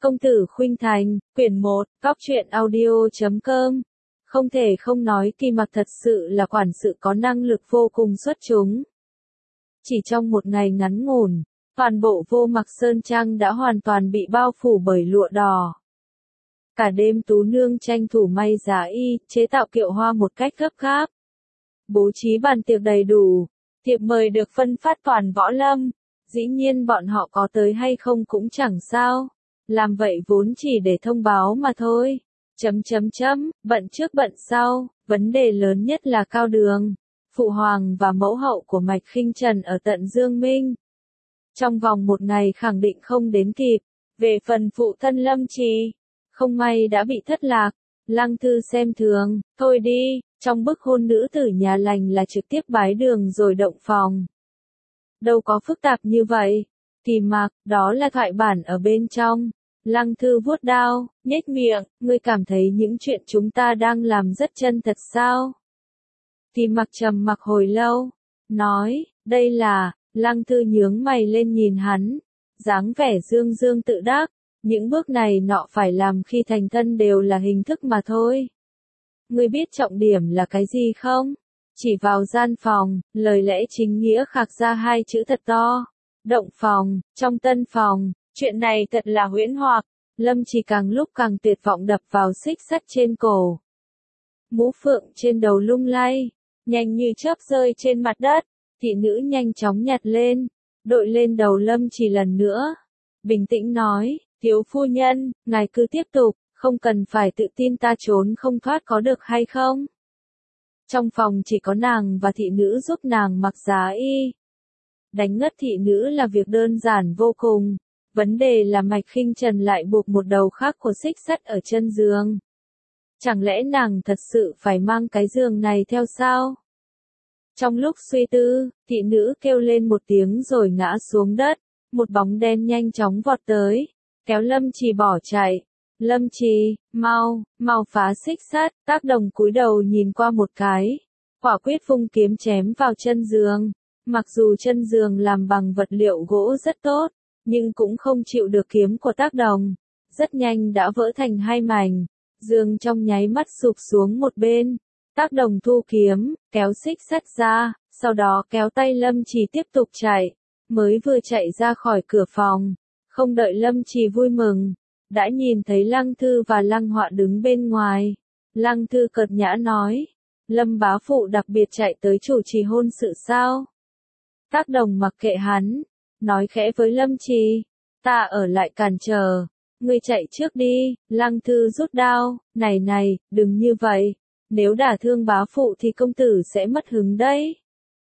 Công tử Khuynh Thành, quyển 1, Góc truyện audio.com. Không thể không nói Kỳ Mặc thật sự là quản sự có năng lực vô cùng xuất chúng. Chỉ trong một ngày ngắn ngủn, toàn bộ Vô Mặc Sơn Trang đã hoàn toàn bị bao phủ bởi lụa đỏ. Cả đêm Tú Nương tranh thủ may giá y, chế tạo kiệu hoa một cách gấp gáp. Bố trí bàn tiệc đầy đủ, thiệp mời được phân phát toàn võ lâm. Dĩ nhiên bọn họ có tới hay không cũng chẳng sao. Làm vậy vốn chỉ để thông báo mà thôi. Bận trước bận sau, vấn đề lớn nhất là Cao Đường, phụ hoàng và mẫu hậu của Mạch Khinh Trần ở tận Dương Minh. Trong vòng một ngày khẳng định không đến kịp. Về phần phụ thân Lâm Trì, không may đã bị thất lạc. Lăng Thư xem thường, thôi đi, trong bức hôn nữ tử nhà lành là trực tiếp bái đường rồi động phòng. Đâu có phức tạp như vậy. Kỳ Mặc, đó là thoại bản ở bên trong. Lăng Thư vuốt đao, nhếch miệng, ngươi cảm thấy những chuyện chúng ta đang làm rất chân thật sao? Kỳ Mặc trầm mặc hồi lâu, nói, đây là, Lăng Thư nhướng mày lên nhìn hắn, dáng vẻ dương dương tự đắc, những bước này nọ phải làm khi thành thân đều là hình thức mà thôi. Ngươi biết trọng điểm là cái gì không? Chỉ vào gian phòng, lời lẽ chính nghĩa khạc ra hai chữ thật to. Động phòng, trong tân phòng, chuyện này thật là huyễn hoặc. Lâm Trì càng lúc càng tuyệt vọng đập vào xích sắt trên cổ. Mũ phượng trên đầu lung lay, nhanh như chớp rơi trên mặt đất. Thị nữ nhanh chóng nhặt lên, đội lên đầu Lâm Trì lần nữa. Bình tĩnh nói, thiếu phu nhân, ngài cứ tiếp tục, không cần phải tự tin ta trốn không thoát có được hay không? Trong phòng chỉ có nàng và thị nữ giúp nàng mặc giá y. Đánh ngất thị nữ là việc đơn giản vô cùng. Vấn đề là Mạch Khinh Trần lại buộc một đầu khác của xích sắt ở chân giường. Chẳng lẽ nàng thật sự phải mang cái giường này theo sao? Trong lúc suy tư, thị nữ kêu lên một tiếng rồi ngã xuống đất. Một bóng đen nhanh chóng vọt tới, kéo Lâm Trì bỏ chạy. Lâm Trì, mau phá xích sắt. Tác Đồng cúi đầu nhìn qua một cái, quả quyết vung kiếm chém vào chân giường. Mặc dù chân giường làm bằng vật liệu gỗ rất tốt, nhưng cũng không chịu được kiếm của Tác Đồng. Rất nhanh đã vỡ thành hai mảnh, giường trong nháy mắt sụp xuống một bên. Tác Đồng thu kiếm, kéo xích sắt ra, sau đó kéo tay Lâm Trì tiếp tục chạy. Mới vừa chạy ra khỏi cửa phòng, không đợi Lâm Trì vui mừng, đã nhìn thấy Lăng Thư và Lăng Họa đứng bên ngoài. Lăng Thư cợt nhã nói, Lâm bá phụ đặc biệt chạy tới chủ trì hôn sự sao? Tác Đồng mặc kệ hắn, nói khẽ với Lâm Trì, ta ở lại cản trở, ngươi chạy trước đi. Lăng Thư rút đao, này, đừng như vậy, nếu đả thương bá phụ thì công tử sẽ mất hứng đấy.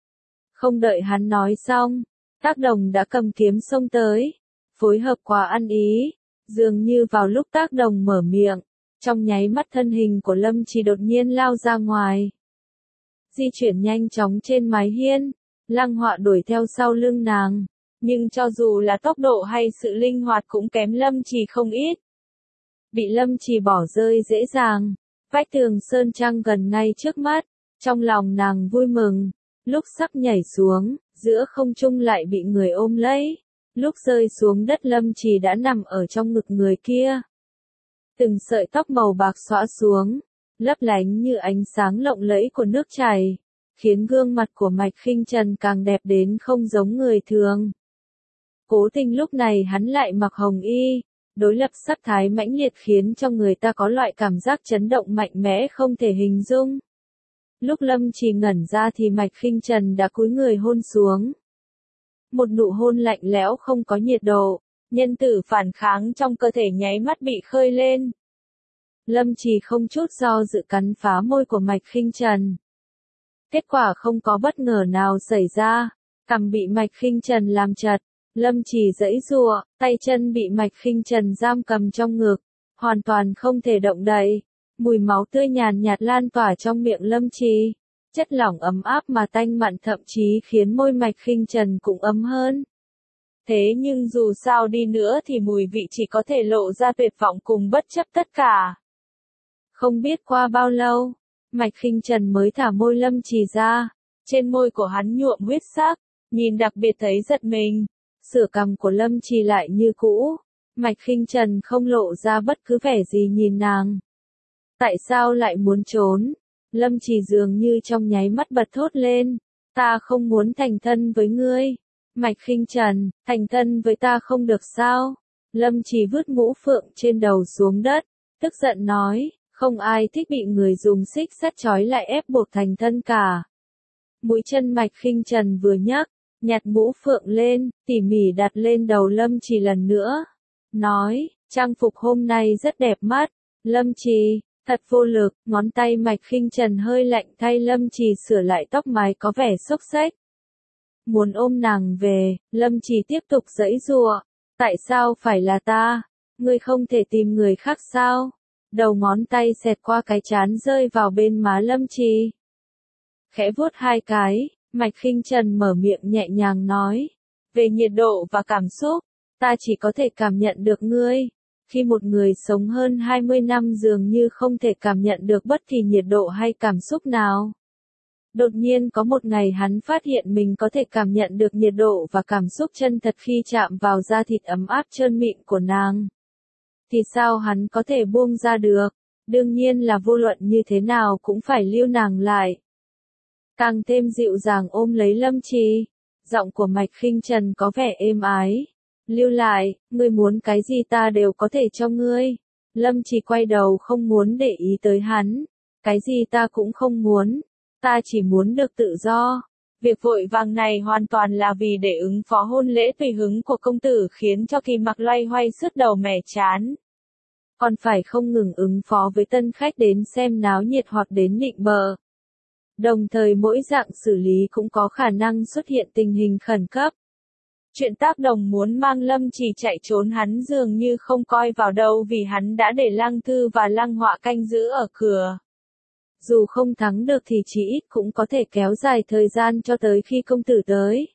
Không đợi hắn nói xong, Tác Đồng đã cầm kiếm xông tới, phối hợp quá ăn ý, dường như vào lúc Tác Đồng mở miệng, trong nháy mắt thân hình của Lâm Trì đột nhiên lao ra ngoài. Di chuyển nhanh chóng trên mái hiên, Lăng Họa đuổi theo sau lưng nàng, nhưng cho dù là tốc độ hay sự linh hoạt cũng kém Lâm Trì không ít. Bị Lâm Trì bỏ rơi dễ dàng, vách tường sơn trang gần ngay trước mắt, trong lòng nàng vui mừng, lúc sắp nhảy xuống, giữa không trung lại bị người ôm lấy, lúc rơi xuống đất Lâm Trì đã nằm ở trong ngực người kia. Từng sợi tóc màu bạc xõa xuống, lấp lánh như ánh sáng lộng lẫy của nước chảy, khiến gương mặt của Mạch Khinh Trần càng đẹp đến không giống người thường. Cố Tình lúc này hắn lại mặc hồng y, đối lập sắc thái mãnh liệt khiến cho người ta có loại cảm giác chấn động mạnh mẽ không thể hình dung. Lúc Lâm Trì ngẩn ra thì Mạch Khinh Trần đã cúi người hôn xuống. Một nụ hôn lạnh lẽo không có nhiệt độ, nhân tử phản kháng trong cơ thể nháy mắt bị khơi lên. Lâm Trì không chút do dự cắn phá môi của Mạch Khinh Trần. Kết quả không có bất ngờ nào xảy ra, cằm bị Mạch Khinh Trần làm chật, Lâm Trì giãy giụa, tay chân bị Mạch Khinh Trần giam cầm trong ngực, hoàn toàn không thể động đậy. Mùi máu tươi nhàn nhạt lan tỏa trong miệng Lâm Trì, chất lỏng ấm áp mà tanh mặn thậm chí khiến môi Mạch Khinh Trần cũng ấm hơn. Thế nhưng dù sao đi nữa thì mùi vị chỉ có thể lộ ra tuyệt vọng cùng bất chấp tất cả. Không biết qua bao lâu, Mạch Khinh Trần mới thả môi Lâm Trì ra, trên môi của hắn nhuộm huyết sắc, nhìn đặc biệt thấy giật mình. Sửa cằm của Lâm Trì lại như cũ, Mạch Khinh Trần không lộ ra bất cứ vẻ gì nhìn nàng. Tại sao lại muốn trốn? Lâm Trì dường như trong nháy mắt bật thốt lên. Ta không muốn thành thân với ngươi. Mạch Khinh Trần, thành thân với ta không được sao? Lâm Trì vứt mũ phượng trên đầu xuống đất, tức giận nói, không ai thích bị người dùng xích sắt trói lại ép buộc thành thân cả. Mũi chân Mạch Khinh Trần vừa nhấc, nhặt mũ phượng lên, tỉ mỉ đặt lên đầu Lâm Trì lần nữa. Nói, trang phục hôm nay rất đẹp mắt. Lâm Trì, thật vô lực, ngón tay Mạch Khinh Trần hơi lạnh thay Lâm Trì sửa lại tóc mái có vẻ xốc xếch. Muốn ôm nàng về, Lâm Trì tiếp tục giãy giụa. Tại sao phải là ta? Ngươi không thể tìm người khác sao? Đầu ngón tay xẹt qua cái trán rơi vào bên má Lâm Trì. Khẽ vuốt hai cái, Mạch Khinh Trần mở miệng nhẹ nhàng nói. Về nhiệt độ và cảm xúc, ta chỉ có thể cảm nhận được ngươi. Khi một người sống hơn 20 năm dường như không thể cảm nhận được bất kỳ nhiệt độ hay cảm xúc nào. Đột nhiên có một ngày hắn phát hiện mình có thể cảm nhận được nhiệt độ và cảm xúc chân thật khi chạm vào da thịt ấm áp trơn mịn của nàng. Thì sao hắn có thể buông ra được? Đương nhiên là vô luận như thế nào cũng phải lưu nàng lại. Càng thêm dịu dàng ôm lấy Lâm Trì. Giọng của Mạch Khinh Trần có vẻ êm ái. Lưu lại, ngươi muốn cái gì ta đều có thể cho ngươi. Lâm Trì quay đầu không muốn để ý tới hắn. Cái gì ta cũng không muốn. Ta chỉ muốn được tự do. Việc vội vàng này hoàn toàn là vì để ứng phó hôn lễ tùy hứng của công tử khiến cho Kỳ Mặc loay hoay sứt đầu mẻ chán. Còn phải không ngừng ứng phó với tân khách đến xem náo nhiệt hoặc đến nịnh bợ. Đồng thời mỗi dạng xử lý cũng có khả năng xuất hiện tình hình khẩn cấp. Chuyện tác đồng muốn mang Lâm Trì chạy trốn hắn dường như không coi vào đâu vì hắn đã để Lăng Thư và Lăng Họa canh giữ ở cửa. Dù không thắng được thì chỉ ít cũng có thể kéo dài thời gian cho tới khi công tử tới.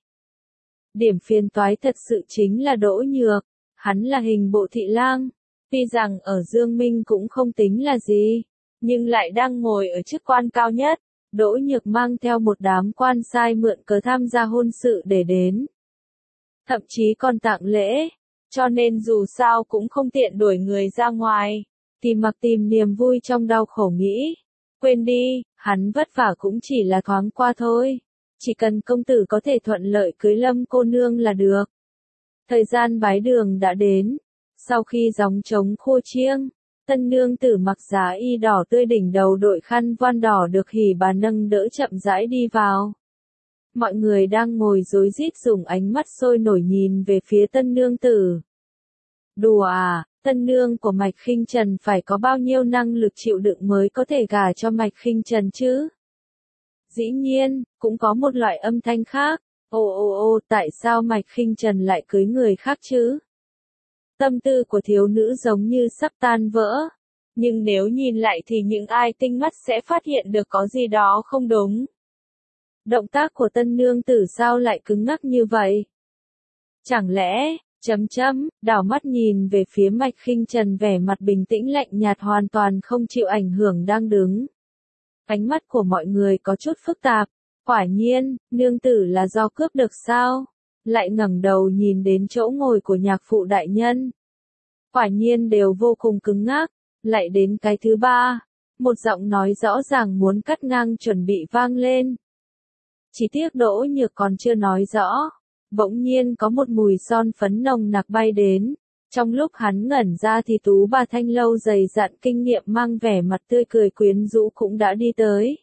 Điểm phiền toái thật sự chính là Đỗ Nhược. Hắn là hình bộ thị lang. Tuy rằng ở Dương Minh cũng không tính là gì, nhưng lại đang ngồi ở chức quan cao nhất. Đỗ Nhược mang theo một đám quan sai mượn cớ tham gia hôn sự để đến. Thậm chí còn tặng lễ, cho nên dù sao cũng không tiện đuổi người ra ngoài. Kỳ Mặc tìm niềm vui trong đau khổ nghĩ. Quên đi, hắn vất vả cũng chỉ là thoáng qua thôi. Chỉ cần công tử có thể thuận lợi cưới Lâm cô nương là được. Thời gian bái đường đã đến. Sau khi gióng trống khô chiêng, tân nương tử mặc giá y đỏ tươi đỉnh đầu đội khăn voan đỏ được hỉ bà nâng đỡ chậm rãi đi vào. Mọi người đang ngồi rối rít dùng ánh mắt sôi nổi nhìn về phía tân nương tử. Đùa à, tân nương của Mạch Khinh Trần phải có bao nhiêu năng lực chịu đựng mới có thể gả cho Mạch Khinh Trần chứ? Dĩ nhiên, cũng có một loại âm thanh khác. Ô, tại sao Mạch Khinh Trần lại cưới người khác chứ? Tâm tư của thiếu nữ giống như sắp tan vỡ. Nhưng nếu nhìn lại thì những ai tinh mắt sẽ phát hiện được có gì đó không đúng. Động tác của tân nương tử sao lại cứng ngắc như vậy? Chẳng lẽ, đảo mắt nhìn về phía Mạch Khinh Trần vẻ mặt bình tĩnh lạnh nhạt hoàn toàn không chịu ảnh hưởng đang đứng. Ánh mắt của mọi người có chút phức tạp. Quả nhiên, nương tử là do cướp được sao? Lại ngẩng đầu nhìn đến chỗ ngồi của nhạc phụ đại nhân. Quả nhiên đều vô cùng cứng ngắc. Lại đến cái thứ ba. Một giọng nói rõ ràng muốn cắt ngang chuẩn bị vang lên. Chỉ tiếc Đỗ Nhược còn chưa nói rõ. Bỗng nhiên có một mùi son phấn nồng nặc bay đến. Trong lúc hắn ngẩn ra thì tú bà thanh lâu dày dặn kinh nghiệm mang vẻ mặt tươi cười quyến rũ cũng đã đi tới.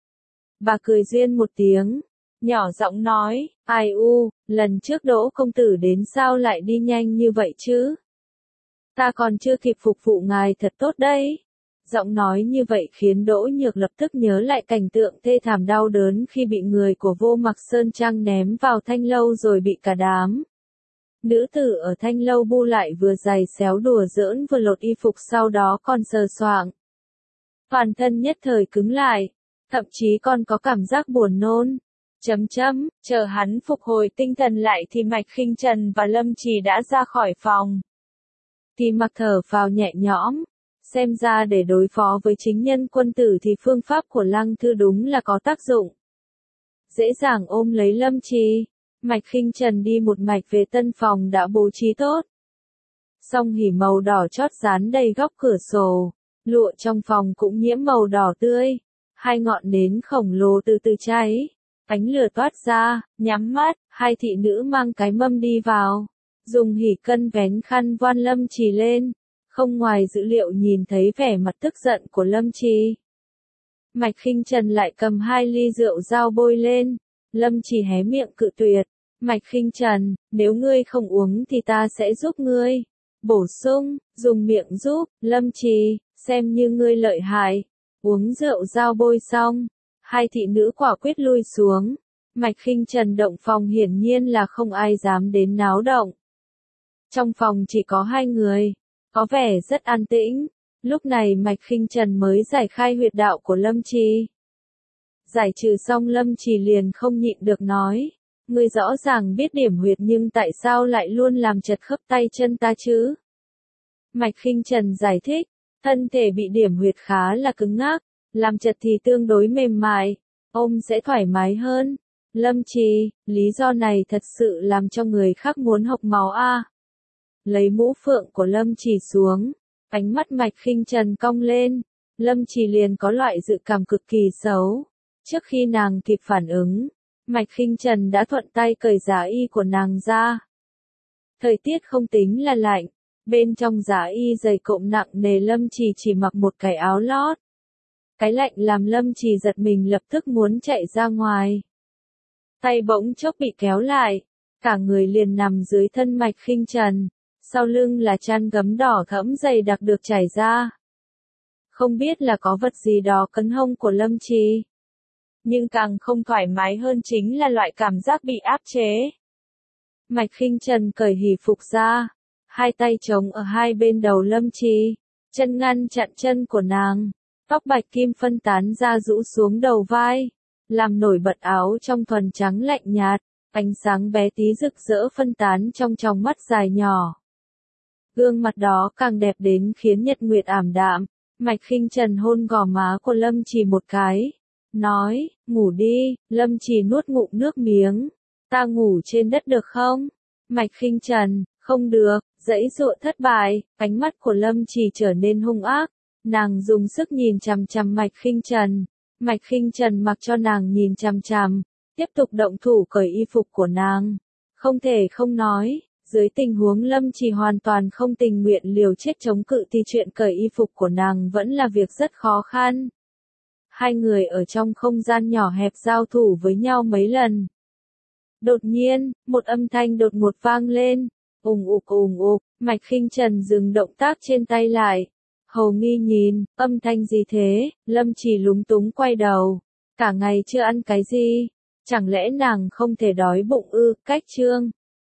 Bà cười duyên một tiếng, nhỏ giọng nói, ai u, lần trước Đỗ công tử đến sao lại đi nhanh như vậy chứ? Ta còn chưa kịp phục vụ ngài thật tốt đấy. Giọng nói như vậy khiến Đỗ Nhược lập tức nhớ lại cảnh tượng thê thảm đau đớn khi bị người của Vô Mặc Sơn Trang ném vào thanh lâu rồi bị cả đám nữ tử ở thanh lâu bu lại vừa giày xéo đùa giỡn vừa lột y phục sau đó còn sờ soạng. Toàn thân nhất thời cứng lại, thậm chí còn có cảm giác buồn nôn. Chờ hắn phục hồi tinh thần lại thì Mạch Khinh Trần và Lâm Trì đã ra khỏi phòng. Kỳ Mặc thở phào nhẹ nhõm. Xem ra để đối phó với chính nhân quân tử thì phương pháp của Lăng Thư đúng là có tác dụng. Dễ dàng ôm lấy Lâm Trì. Mạch Khinh Trần đi một mạch về tân phòng đã bố trí tốt. Song hỉ màu đỏ chót dán đầy góc cửa sổ, lụa trong phòng cũng nhiễm màu đỏ tươi. Hai ngọn nến khổng lồ từ từ cháy, ánh lửa toát ra, nhắm mắt, hai thị nữ mang cái mâm đi vào. Dùng hỉ cân vén khăn voan Lâm Trì lên, không ngoài dữ liệu nhìn thấy vẻ mặt tức giận của Lâm Trì. Mạch Khinh Trần lại cầm 2 ly rượu dao bôi lên, Lâm Trì hé miệng cự tuyệt. Mạch Khinh Trần, nếu ngươi không uống thì ta sẽ giúp ngươi. Bổ sung, dùng miệng giúp, Lâm Trì, xem như ngươi lợi hại. Uống rượu dao bôi xong, hai thị nữ quả quyết lui xuống. Mạch Khinh Trần động phòng hiển nhiên là không ai dám đến náo động. Trong phòng chỉ có 2 người, có vẻ rất an tĩnh. Lúc này Mạch Khinh Trần mới giải khai huyệt đạo của Lâm Trì. Giải trừ xong Lâm Trì liền không nhịn được nói. Ngươi rõ ràng biết điểm huyệt nhưng tại sao lại luôn làm chật khớp tay chân ta chứ? Mạch Khinh Trần giải thích, thân thể bị điểm huyệt khá là cứng ngắc, làm chật thì tương đối mềm mại, ôm sẽ thoải mái hơn. Lâm Trì, lý do này thật sự làm cho người khác muốn hộc máu a. Lấy mũ phượng của Lâm Trì xuống, ánh mắt Mạch Khinh Trần cong lên, Lâm Trì liền có loại dự cảm cực kỳ xấu. Trước khi nàng kịp phản ứng, Mạch Khinh Trần đã thuận tay cởi giá y của nàng ra. Thời tiết không tính là lạnh, bên trong giá y dày cộm nặng nề Lâm Trì chỉ mặc một cái áo lót. Cái lạnh làm Lâm Trì giật mình lập tức muốn chạy ra ngoài. Tay bỗng chốc bị kéo lại, cả người liền nằm dưới thân Mạch Khinh Trần, sau lưng là chăn gấm đỏ thẫm dày đặc được trải ra. Không biết là có vật gì đó cấn hông của Lâm Trì. Nhưng càng không thoải mái hơn chính là loại cảm giác bị áp chế. Mạch Khinh Trần cởi hỉ phục ra, hai tay chống ở hai bên đầu Lâm Trì, chân ngăn chặn chân của nàng, tóc bạch kim phân tán ra rũ xuống đầu vai, làm nổi bật áo trong thuần trắng lạnh nhạt, ánh sáng bé tí rực rỡ phân tán trong tròng mắt dài nhỏ. Gương mặt đó càng đẹp đến khiến nhật nguyệt ảm đạm. Mạch Khinh Trần hôn gò má của Lâm Trì một cái, nói, ngủ đi. Lâm Trì nuốt ngụm nước miếng, ta ngủ trên đất được không? Mạch Khinh Trần, không được. Giãy giụa thất bại, ánh mắt của Lâm Trì trở nên hung ác, nàng dùng sức nhìn chằm chằm Mạch Khinh Trần. Mạch Khinh Trần mặc cho nàng nhìn chằm chằm, tiếp tục động thủ cởi y phục của nàng. Không thể không nói, dưới tình huống Lâm Trì hoàn toàn không tình nguyện liều chết chống cự thì chuyện cởi y phục của nàng vẫn là việc rất khó khăn. Hai người ở trong không gian nhỏ hẹp giao thủ với nhau mấy lần. Đột nhiên, một âm thanh đột ngột vang lên, ùng ục, Mạch Khinh Trần dừng động tác trên tay lại. Hầu nghi nhìn, âm thanh gì thế? Lâm Trì lúng túng quay đầu. Cả ngày chưa ăn cái gì? Chẳng lẽ nàng không thể đói bụng ư? Cách chương